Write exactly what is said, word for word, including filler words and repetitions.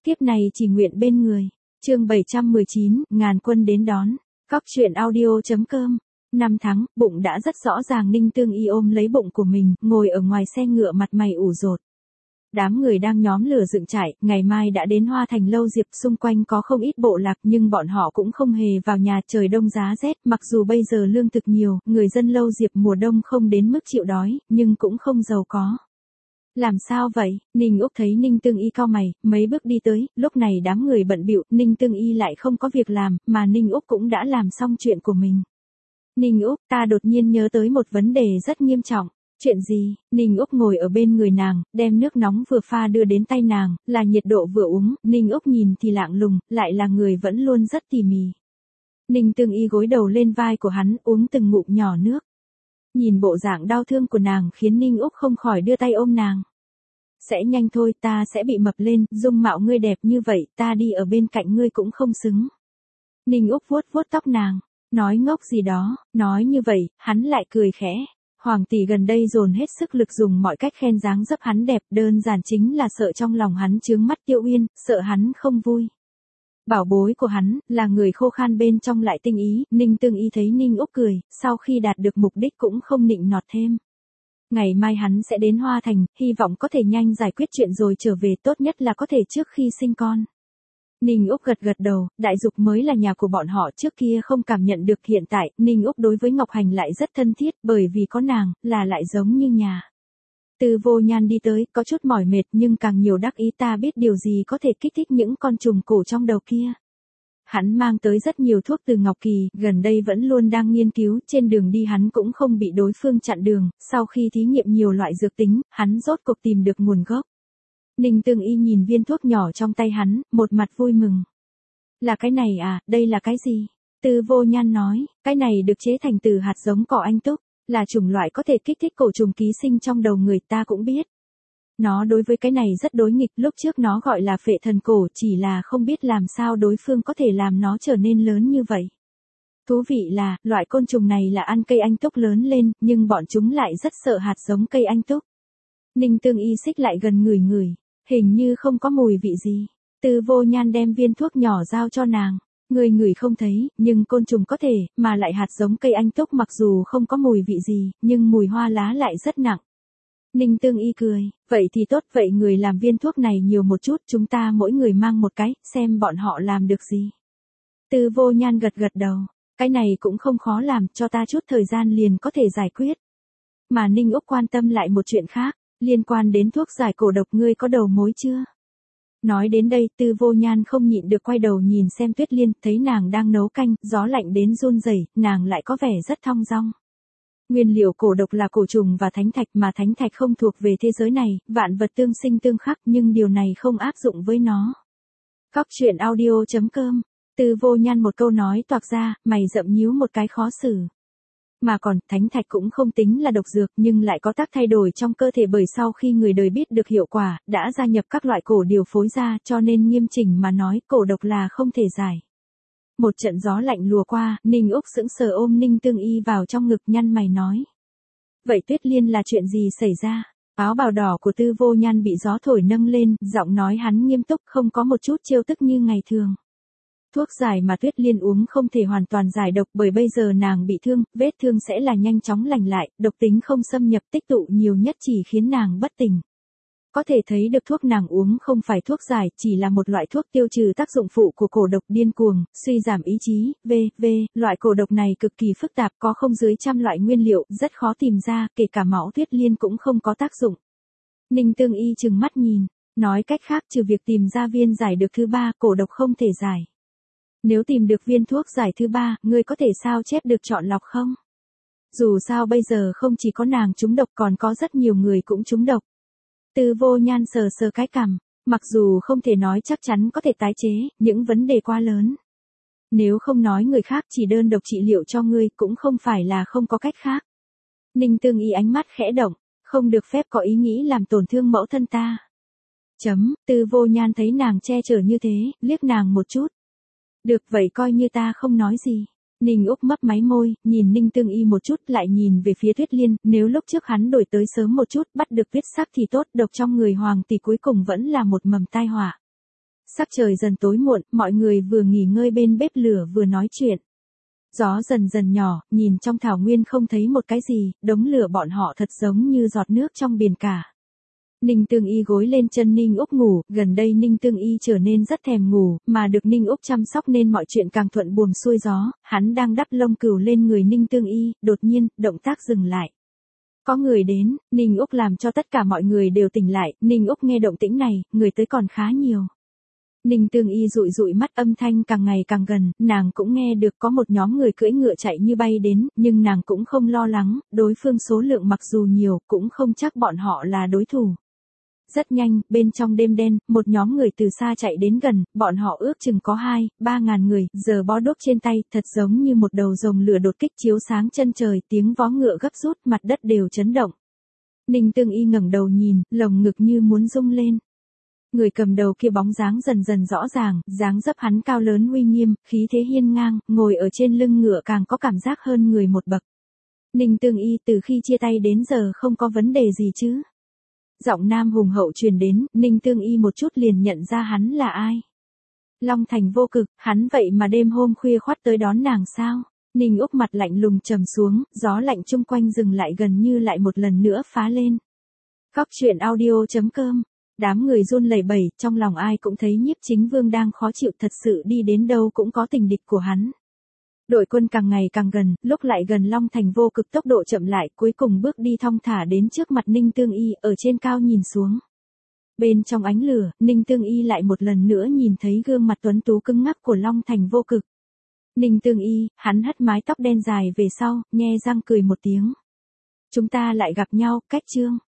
Kiếp này chỉ nguyện bên người. Chương bảy trăm mười chín, ngàn quân đến đón. Cóc truyện audio.com. Năm tháng, bụng đã rất rõ ràng. Ninh Tương Y ôm lấy bụng của mình, ngồi ở ngoài xe ngựa mặt mày ủ rột. Đám người đang nhóm lửa dựng trại, ngày mai đã đến Hoa Thành Lâu Diệp, xung quanh có không ít bộ lạc nhưng bọn họ cũng không hề vào nhà, trời đông giá rét, mặc dù bây giờ lương thực nhiều, người dân Lâu Diệp mùa đông không đến mức chịu đói, nhưng cũng không giàu có. Làm sao vậy? Ninh Úc thấy Ninh Tương Y cau mày, mấy bước đi tới, lúc này đám người bận bịu, Ninh Tương Y lại không có việc làm, mà Ninh Úc cũng đã làm xong chuyện của mình. Ninh Úc, ta đột nhiên nhớ tới một vấn đề rất nghiêm trọng. Chuyện gì? Ninh Úc ngồi ở bên người nàng, đem nước nóng vừa pha đưa đến tay nàng, là nhiệt độ vừa uống, Ninh Úc nhìn thì lạng lùng, lại là người vẫn luôn rất tỉ mỉ. Ninh Tương Y gối đầu lên vai của hắn, uống từng ngụm nhỏ nước. Nhìn bộ dạng đau thương của nàng khiến Ninh Úc không khỏi đưa tay ôm nàng. Sẽ nhanh thôi, ta sẽ bị mập lên, dung mạo ngươi đẹp như vậy, ta đi ở bên cạnh ngươi cũng không xứng. Ninh Úc vuốt vuốt tóc nàng, nói ngốc gì đó, nói như vậy, hắn lại cười khẽ. Hoàng tỷ gần đây dồn hết sức lực dùng mọi cách khen dáng dấp hắn đẹp, đơn giản chính là sợ trong lòng hắn chướng mắt Tiêu Uyên, sợ hắn không vui. Bảo bối của hắn, là người khô khan bên trong lại tinh ý, Ninh Tương Y thấy Ninh Úc cười, sau khi đạt được mục đích cũng không nịnh nọt thêm. Ngày mai hắn sẽ đến Hoa Thành, hy vọng có thể nhanh giải quyết chuyện rồi trở về, tốt nhất là có thể trước khi sinh con. Ninh Úc gật gật đầu, Đại Dục mới là nhà của bọn họ, trước kia không cảm nhận được, hiện tại, Ninh Úc đối với Ngọc Hành lại rất thân thiết, bởi vì có nàng, là lại giống như nhà. Từ Vô Nhan đi tới, có chút mỏi mệt nhưng càng nhiều đắc ý, ta biết điều gì có thể kích thích những con trùng cổ trong đầu kia. Hắn mang tới rất nhiều thuốc từ Ngọc Kỳ, gần đây vẫn luôn đang nghiên cứu, trên đường đi hắn cũng không bị đối phương chặn đường, sau khi thí nghiệm nhiều loại dược tính, hắn rốt cuộc tìm được nguồn gốc. Ninh Tương Y nhìn viên thuốc nhỏ trong tay hắn, một mặt vui mừng. Là cái này à, đây là cái gì? Từ Vô Nhan nói, cái này được chế thành từ hạt giống cỏ anh túc, là chủng loại có thể kích thích cổ trùng ký sinh trong đầu người, ta cũng biết. Nó đối với cái này rất đối nghịch, lúc trước nó gọi là phệ thần cổ, chỉ là không biết làm sao đối phương có thể làm nó trở nên lớn như vậy. Thú vị là, loại côn trùng này là ăn cây anh túc lớn lên, nhưng bọn chúng lại rất sợ hạt giống cây anh túc. Ninh Tương Y xích lại gần ngửi ngửi, hình như không có mùi vị gì. Từ Vô Nhan đem viên thuốc nhỏ giao cho nàng. Người ngửi không thấy, nhưng côn trùng có thể, mà lại hạt giống cây anh túc mặc dù không có mùi vị gì, nhưng mùi hoa lá lại rất nặng. Ninh Tương Y cười, vậy thì tốt, vậy người làm viên thuốc này nhiều một chút, chúng ta mỗi người mang một cái, xem bọn họ làm được gì. Từ Vô Nhan gật gật đầu, cái này cũng không khó làm, cho ta chút thời gian liền có thể giải quyết. Mà Ninh Úc quan tâm lại một chuyện khác, liên quan đến thuốc giải cổ độc, ngươi có đầu mối chưa? Nói đến đây, Từ Vô Nhan không nhịn được quay đầu nhìn xem Tuyết Liên, thấy nàng đang nấu canh, gió lạnh đến run rẩy, nàng lại có vẻ rất thong dong. Nguyên liệu cổ độc là cổ trùng và thánh thạch, mà thánh thạch không thuộc về thế giới này, vạn vật tương sinh tương khắc, nhưng điều này không áp dụng với nó. Cóc truyện audio.com. Từ Vô Nhan một câu nói toạc ra, mày rậm nhíu một cái khó xử. Mà còn, thánh thạch cũng không tính là độc dược, nhưng lại có tác thay đổi trong cơ thể, bởi sau khi người đời biết được hiệu quả, đã gia nhập các loại cổ điều phối ra, cho nên nghiêm chỉnh mà nói, cổ độc là không thể giải. Một trận gió lạnh lùa qua, Ninh Úc sững sờ ôm Ninh Tương Y vào trong ngực, nhăn mày nói. Vậy Tuyết Liên là chuyện gì xảy ra? Áo bào đỏ của Từ Vô Nhan bị gió thổi nâng lên, giọng nói hắn nghiêm túc, không có một chút trêu tức như ngày thường. Thuốc giải mà Tuyết Liên uống không thể hoàn toàn giải độc, bởi bây giờ nàng bị thương, vết thương sẽ là nhanh chóng lành lại, độc tính không xâm nhập, tích tụ nhiều nhất chỉ khiến nàng bất tỉnh. Có thể thấy được thuốc nàng uống không phải thuốc giải, chỉ là một loại thuốc tiêu trừ tác dụng phụ của cổ độc, điên cuồng, suy giảm ý chí, vân vân. Loại cổ độc này cực kỳ phức tạp, có không dưới trăm loại nguyên liệu, rất khó tìm ra, kể cả máu Tuyết Liên cũng không có tác dụng. Ninh Tương Y trừng mắt nhìn, nói cách khác, trừ việc tìm ra viên giải được thứ ba, cổ độc không thể giải. Nếu tìm được viên thuốc giải thứ ba, ngươi có thể sao chép được chọn lọc không? Dù sao bây giờ không chỉ có nàng trúng độc, còn có rất nhiều người cũng trúng độc. Từ Vô Nhan sờ sờ cái cằm, mặc dù không thể nói chắc chắn có thể tái chế, những vấn đề quá lớn. Nếu không nói người khác, chỉ đơn độc trị liệu cho ngươi, cũng không phải là không có cách khác. Ninh Tương Y ánh mắt khẽ động, không được phép có ý nghĩ làm tổn thương mẫu thân ta. Chấm, Từ Vô Nhan thấy nàng che chở như thế, liếc nàng một chút. Được, vậy coi như ta không nói gì. Ninh Úc mấp máy môi, nhìn Ninh Tương Y một chút, lại nhìn về phía Tuyết Liên, nếu lúc trước hắn đổi tới sớm một chút, bắt được huyết sắc thì tốt, độc trong người hoàng tỷ cuối cùng vẫn là một mầm tai họa. Sắc trời dần tối muộn, mọi người vừa nghỉ ngơi bên bếp lửa vừa nói chuyện. Gió dần dần nhỏ, nhìn trong thảo nguyên không thấy một cái gì, đống lửa bọn họ thật giống như giọt nước trong biển cả. Ninh Tương Y gối lên chân Ninh Úc ngủ, gần đây Ninh Tương Y trở nên rất thèm ngủ, mà được Ninh Úc chăm sóc nên mọi chuyện càng thuận buồm xuôi gió, hắn đang đắp lông cừu lên người Ninh Tương Y, đột nhiên, động tác dừng lại. Có người đến, Ninh Úc làm cho tất cả mọi người đều tỉnh lại, Ninh Úc nghe động tĩnh này, người tới còn khá nhiều. Ninh Tương Y dụi dụi mắt, âm thanh càng ngày càng gần, nàng cũng nghe được có một nhóm người cưỡi ngựa chạy như bay đến, nhưng nàng cũng không lo lắng, đối phương số lượng mặc dù nhiều, cũng không chắc bọn họ là đối thủ. Rất nhanh, bên trong đêm đen, một nhóm người từ xa chạy đến gần, bọn họ ước chừng có hai, ba ngàn người, giờ bó đuốc trên tay, thật giống như một đầu rồng lửa đột kích chiếu sáng chân trời, tiếng vó ngựa gấp rút, mặt đất đều chấn động. Ninh Tương Y ngẩng đầu nhìn, lồng ngực như muốn rung lên. Người cầm đầu kia bóng dáng dần dần rõ ràng, dáng dấp hắn cao lớn uy nghiêm, khí thế hiên ngang, ngồi ở trên lưng ngựa càng có cảm giác hơn người một bậc. Ninh Tương Y từ khi chia tay đến giờ không có vấn đề gì chứ? Giọng nam hùng hậu truyền đến, Ninh Tương Y một chút liền nhận ra hắn là ai. Long Thành Vô Cực, hắn vậy mà đêm hôm khuya khoắt tới đón nàng sao? Ninh Úc mặt lạnh lùng trầm xuống, gió lạnh chung quanh dừng lại gần như lại một lần nữa phá lên. Góc truyện audio chấm com. Đám người run lẩy bẩy, trong lòng ai cũng thấy Nhiếp Chính Vương đang khó chịu, thật sự đi đến đâu cũng có tình địch của hắn. Đội quân càng ngày càng gần, lúc lại gần Long Thành Vô Cực tốc độ chậm lại, cuối cùng bước đi thong thả đến trước mặt Ninh Tương Y, ở trên cao nhìn xuống. Bên trong ánh lửa, Ninh Tương Y lại một lần nữa nhìn thấy gương mặt tuấn tú cứng ngắc của Long Thành Vô Cực. Ninh Tương Y, hắn hất mái tóc đen dài về sau, nhe răng cười một tiếng. Chúng ta lại gặp nhau, cách chương.